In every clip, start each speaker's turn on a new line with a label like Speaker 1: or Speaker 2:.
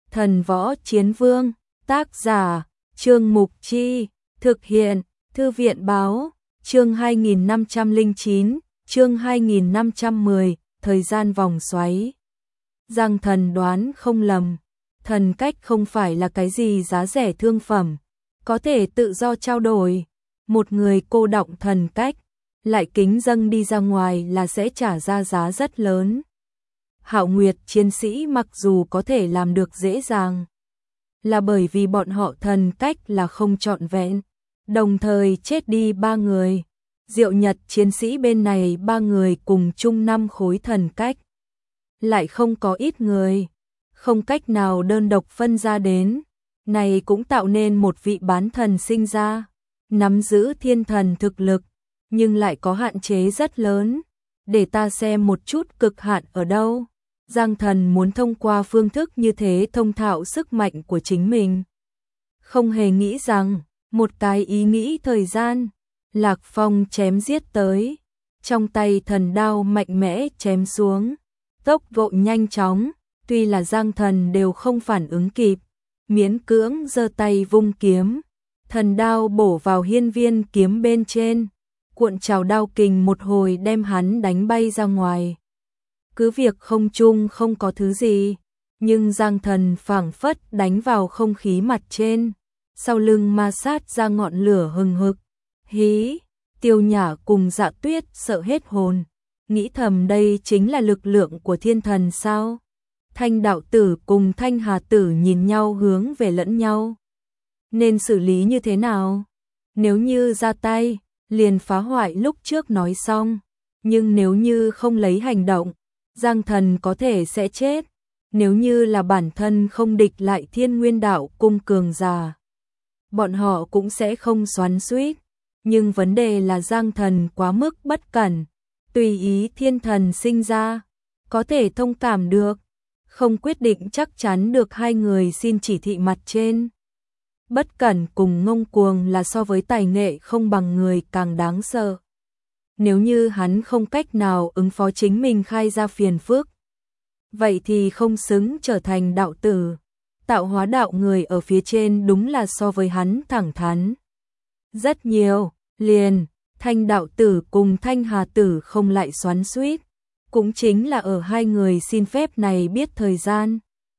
Speaker 1: Thần Võ Chiến Vương, tác giả, Trương Mục Chi, thực hiện, Thư viện Báo, chương 2509, chương 2510, thời gian vòng xoáy. Giang Thần đoán không lầm, thần cách không phải là cái gì giá rẻ thương phẩm, có thể tự do trao đổi. Một người cô đọng thần cách, lại kính dâng đi ra ngoài là sẽ trả ra giá rất lớn. Hạo Nguyệt chiến sĩ mặc dù có thể làm được dễ dàng, là bởi vì bọn họ thần cách là không trọn vẹn, đồng thời chết đi 3 người. Diệu Nhật chiến sĩ bên này 3 người cùng chung 5 khối thần cách, lại không có ít người, không cách nào đơn độc phân ra đến. Này cũng tạo nên một vị bán thần sinh ra, nắm giữ thiên thần thực lực, nhưng lại có hạn chế rất lớn. Để ta xem một chút cực hạn ở đâu. Giang Thần muốn thông qua phương thức như thế thông thạo sức mạnh của chính mình. Không hề nghĩ rằng, một cái ý nghĩ thời gian, Lạc Phong chém giết tới, trong tay thần đao mạnh mẽ chém xuống, tốc độ nhanh chóng, tuy là Giang Thần đều không phản ứng kịp, miễn cưỡng giơ tay vung kiếm, thần đao bổ vào hiên viên kiếm bên trên, cuộn trào đao kình một hồi đem hắn đánh bay ra ngoài. Cứ việc không trung không có thứ gì, nhưng Giang Thần phảng phất đánh vào không khí mặt trên, sau lưng ma sát ra ngọn lửa hừng hực. Hí, Tiêu Nhã cùng Dạ Tuyết sợ hết hồn, nghĩ thầm đây chính là lực lượng của thiên thần sao? Thanh đạo tử cùng Thanh Hà tử nhìn nhau hướng về lẫn nhau. Nên xử lý như thế nào? Nếu như ra tay, liền phá hoại lúc trước nói xong, nhưng nếu như không lấy hành động, Giang Thần có thể sẽ chết. Nếu như là bản thân không địch lại Thiên Nguyên Đạo cung cường giả, bọn họ cũng sẽ không xoắn xuýt. Nhưng vấn đề là Giang Thần quá mức bất cẩn, tùy ý thiên thần sinh ra, có thể thông cảm được, không quyết định chắc chắn được hai người xin chỉ thị mặt trên. Bất cẩn cùng ngông cuồng là so với tài nghệ không bằng người càng đáng sợ. Nếu như hắn không cách nào ứng phó chính mình khai ra phiền phức, vậy thì không xứng trở thành đạo tử. Tạo hóa đạo người ở phía trên đúng là so với hắn thẳng thắn rất nhiều, liền Thanh đạo tử cùng Thanh Hà tử không lại xoắn xuýt, cũng chính là ở hai người xin phép này biết thời gian.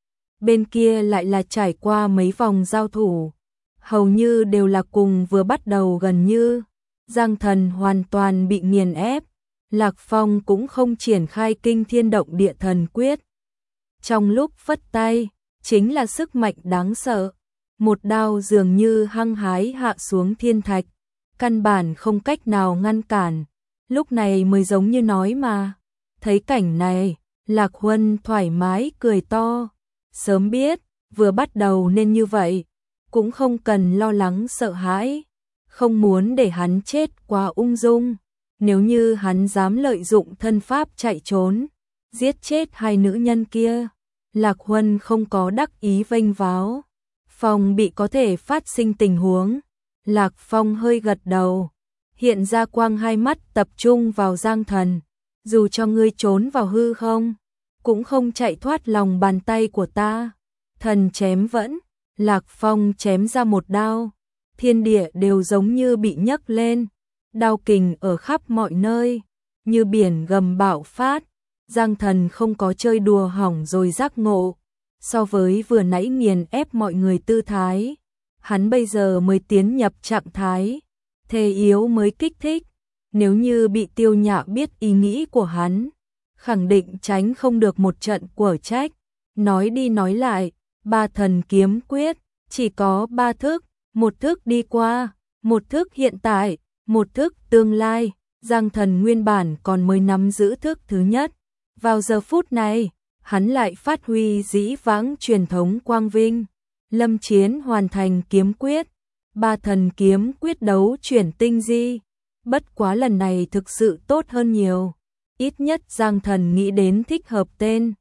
Speaker 1: Bên kia lại là trải qua mấy vòng giao thủ, hầu như đều là cùng vừa bắt đầu gần như. Giang Thần hoàn toàn bị nghiền ép, Lạc Phong cũng không triển khai kinh thiên động địa thần quyết. Trong lúc phất tay, chính là sức mạnh đáng sợ, một đao dường như hăng hái hạ xuống thiên thạch, căn bản không cách nào ngăn cản, lúc này mới giống như nói mà. Thấy cảnh này, Lạc Huân thoải mái cười to, sớm biết, vừa bắt đầu nên như vậy, cũng không cần lo lắng sợ hãi, không muốn để hắn chết quá ung dung. Nếu như hắn dám lợi dụng thân pháp chạy trốn, giết chết hai nữ nhân kia, Lạc Huân không có đắc ý vênh váo, phòng bị có thể phát sinh tình huống. Lạc Phong hơi gật đầu, hiện ra quang hai mắt tập trung vào Giang Thần, dù cho ngươi trốn vào hư không, cũng không chạy thoát lòng bàn tay của ta. Thần chém vẫn, Lạc Phong chém ra một đao, thiên địa đều giống như bị nhấc lên, đao kình ở khắp mọi nơi, như biển gầm bạo phát. Giang Thần không có chơi đùa hỏng rồi giác ngộ, so với vừa nãy nghiền ép mọi người tư thái, hắn bây giờ mới tiến nhập trạng thái thề yếu mới kích thích. Nếu như bị Tiêu Nhã biết ý nghĩ của hắn, khẳng định tránh không được một trận quở trách. Nói đi nói lại, 3 thần kiếm quyết chỉ có 3 thức, một thức đi qua, một thức hiện tại, một thức tương lai. Giang Thần nguyên bản còn mới nắm giữ thức thứ nhất, vào giờ phút này, hắn lại phát huy dĩ vãng truyền thống quang vinh, lâm chiến hoàn thành kiếm quyết, 3 thần kiếm quyết đấu chuyển tinh di. Bất quá lần này thực sự tốt hơn nhiều, ít nhất Giang Thần nghĩ đến thích hợp tên.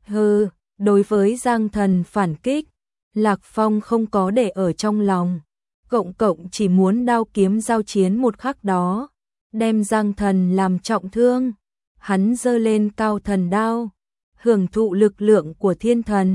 Speaker 1: Đối với Giang Thần phản kích, Lạc Phong không có để ở trong lòng, cộng chỉ muốn đao kiếm giao chiến một khắc đó, đem Giang Thần làm trọng thương. Hắn giơ lên cao thần đao, hưởng thụ lực lượng của thiên thần,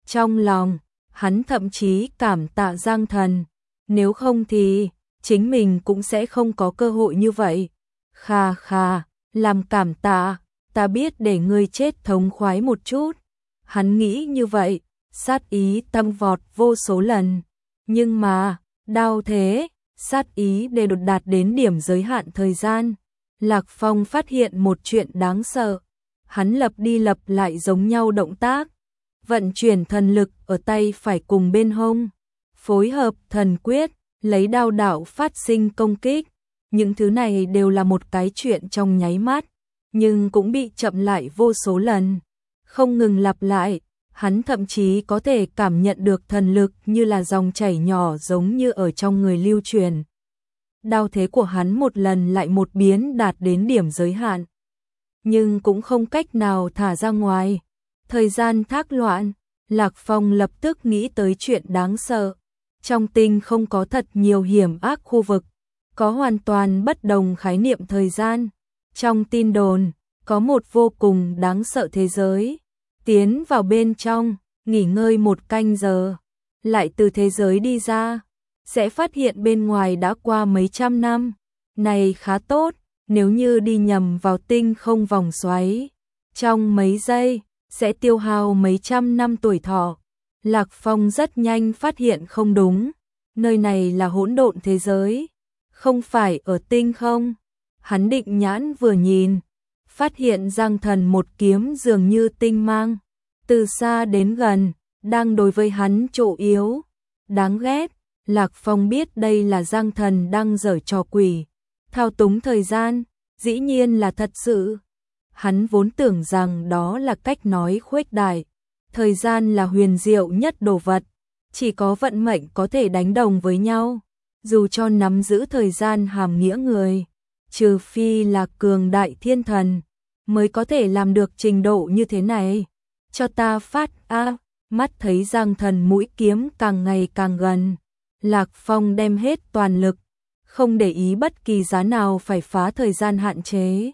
Speaker 1: Trong lòng, hắn thậm chí cảm tạ Giang Thần, nếu không thì chính mình cũng sẽ không có cơ hội như vậy. Khà khà, làm cảm tạ, ta biết để ngươi chết thống khoái một chút. Hắn nghĩ như vậy, sát ý tăng vọt vô số lần. Nhưng mà, đau thế, sát ý để đột đạt đến điểm giới hạn thời gian. Lạc Phong phát hiện một chuyện đáng sợ. Hắn lặp đi lặp lại giống nhau động tác. Vận chuyển thần lực ở tay phải cùng bên hông. Phối hợp thần quyết, lấy đao đạo phát sinh công kích. Những thứ này đều là một cái chuyện trong nháy mắt, nhưng cũng bị chậm lại vô số lần. Không ngừng lặp lại, hắn thậm chí có thể cảm nhận được thần lực như là dòng chảy nhỏ giống như ở trong người lưu truyền. Đao thế của hắn một lần lại một biến đạt đến điểm giới hạn, nhưng cũng không cách nào thả ra ngoài. Thời gian thác loạn, Lạc Phong lập tức nghĩ tới chuyện đáng sợ. Trong tinh không có thật nhiều hiểm ác khu vực, có hoàn toàn bất đồng khái niệm thời gian. Trong tin đồn, có một vô cùng đáng sợ thế giới. Tiến vào bên trong, nghỉ ngơi một canh giờ, lại từ thế giới đi ra, sẽ phát hiện bên ngoài đã qua mấy trăm năm. Này khá tốt, nếu như đi nhầm vào tinh không vòng xoáy, trong mấy giây, sẽ tiêu hao mấy trăm năm tuổi thọ. Lạc Phong rất nhanh phát hiện không đúng, nơi này là hỗn độn thế giới, không phải ở tinh không. Hắn định nhãn vừa nhìn, phát hiện Giang Thần một kiếm dường như tinh mang, từ xa đến gần, đang đối với hắn chỗ yếu. Đáng ghét, Lạc Phong biết đây là Giang Thần đang giở trò quỷ, thao túng thời gian, dĩ nhiên là thật sự. Hắn vốn tưởng rằng đó là cách nói khuếch đại, thời gian là huyền diệu nhất đồ vật, chỉ có vận mệnh có thể đánh đồng với nhau, dù cho nắm giữ thời gian hàm nghĩa người, trừ phi là cường đại thiên thần, mới có thể làm được trình độ như thế này. Cho ta phát mắt thấy Giang Thần mũi kiếm càng ngày càng gần, Lạc Phong đem hết toàn lực, không để ý bất kỳ giá nào phải phá thời gian hạn chế.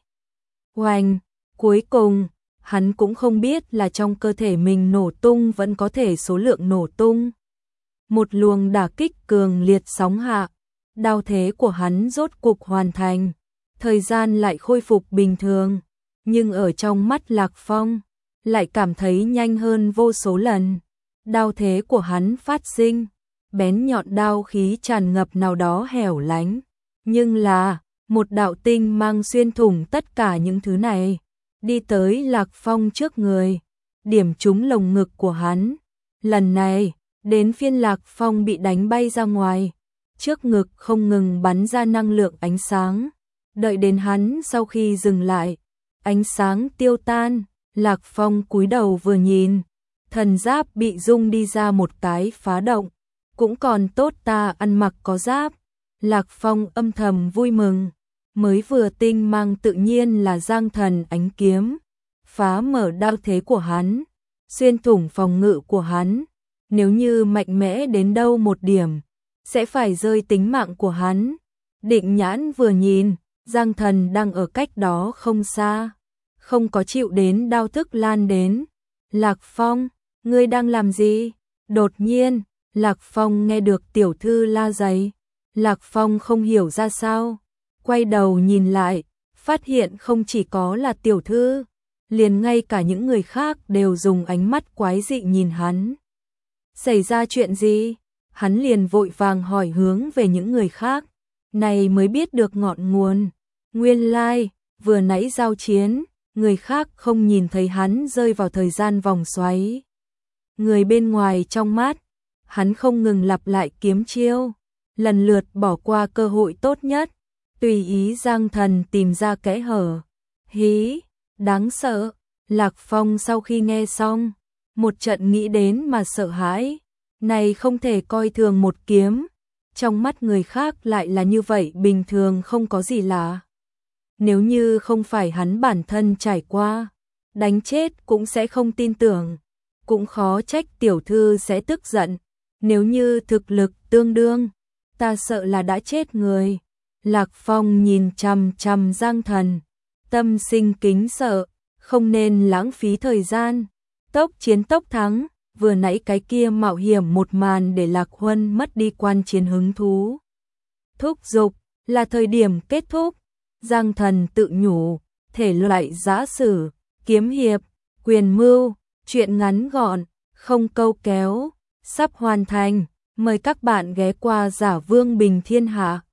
Speaker 1: Oanh, cuối cùng, hắn cũng không biết là trong cơ thể mình nổ tung vẫn có thể số lượng nổ tung. Một luồng đả kích cường liệt sóng hạ, đao thế của hắn rốt cục hoàn thành, thời gian lại khôi phục bình thường, nhưng ở trong mắt Lạc Phong, lại cảm thấy nhanh hơn vô số lần. Đao thế của hắn phát sinh, bén nhọn đao khí tràn ngập nào đó hẻo lánh, nhưng là một đạo tinh mang xuyên thủng tất cả những thứ này, đi tới Lạc Phong trước người, điểm trúng lồng ngực của hắn. Lần này, đến phiên Lạc Phong bị đánh bay ra ngoài, trước ngực không ngừng bắn ra năng lượng ánh sáng. Đợi đến hắn sau khi dừng lại, ánh sáng tiêu tan, Lạc Phong cúi đầu vừa nhìn, thần giáp bị rung đi ra một cái phá động, cũng còn tốt ta ăn mặc có giáp. Lạc Phong âm thầm vui mừng, mới vừa tinh mang tự nhiên là Giang Thần ánh kiếm, phá mở đao thế của hắn, xuyên thủng phòng ngự của hắn, nếu như mạnh mẽ đến đâu một điểm, sẽ phải rơi tính mạng của hắn. Định nhãn vừa nhìn, Giang Thần đang ở cách đó không xa, không có chịu đến đao thức lan đến. Lạc Phong, ngươi đang làm gì? Đột nhiên, Lạc Phong nghe được tiểu thư la giày. Lạc Phong không hiểu ra sao, quay đầu nhìn lại, phát hiện không chỉ có là tiểu thư, liền ngay cả những người khác đều dùng ánh mắt quái dị nhìn hắn. Xảy ra chuyện gì? Hắn liền vội vàng hỏi hướng về những người khác, này mới biết được ngọn nguồn. Nguyên lai, vừa nãy giao chiến, người khác không nhìn thấy hắn rơi vào thời gian vòng xoáy. Người bên ngoài trong mắt, hắn không ngừng lặp lại kiếm chiêu, lần lượt bỏ qua cơ hội tốt nhất, tùy ý Giang Thần tìm ra kẽ hở. Hí, đáng sợ. Lạc Phong sau khi nghe xong, một trận nghĩ đến mà sợ hãi, này không thể coi thường một kiếm, trong mắt người khác lại là như vậy bình thường không có gì lạ. Nếu như không phải hắn bản thân trải qua, đánh chết cũng sẽ không tin tưởng, cũng khó trách tiểu thư sẽ tức giận, nếu như thực lực tương đương, ta sợ là đã chết người. Lạc Phong nhìn chằm chằm Giang Thần, tâm sinh kính sợ, không nên lãng phí thời gian, tốc chiến tốc thắng, vừa nãy cái kia mạo hiểm một màn để Lạc Huân mất đi quan chiến hứng thú. Thúc giục, là thời điểm kết thúc. Giang Thần tự nhủ, thể loại giã sử, kiếm hiệp, quyền mưu, truyện ngắn gọn, không câu kéo, sắp hoàn thành. Mời các bạn ghé qua Giả Vương Bình Thiên Hạ.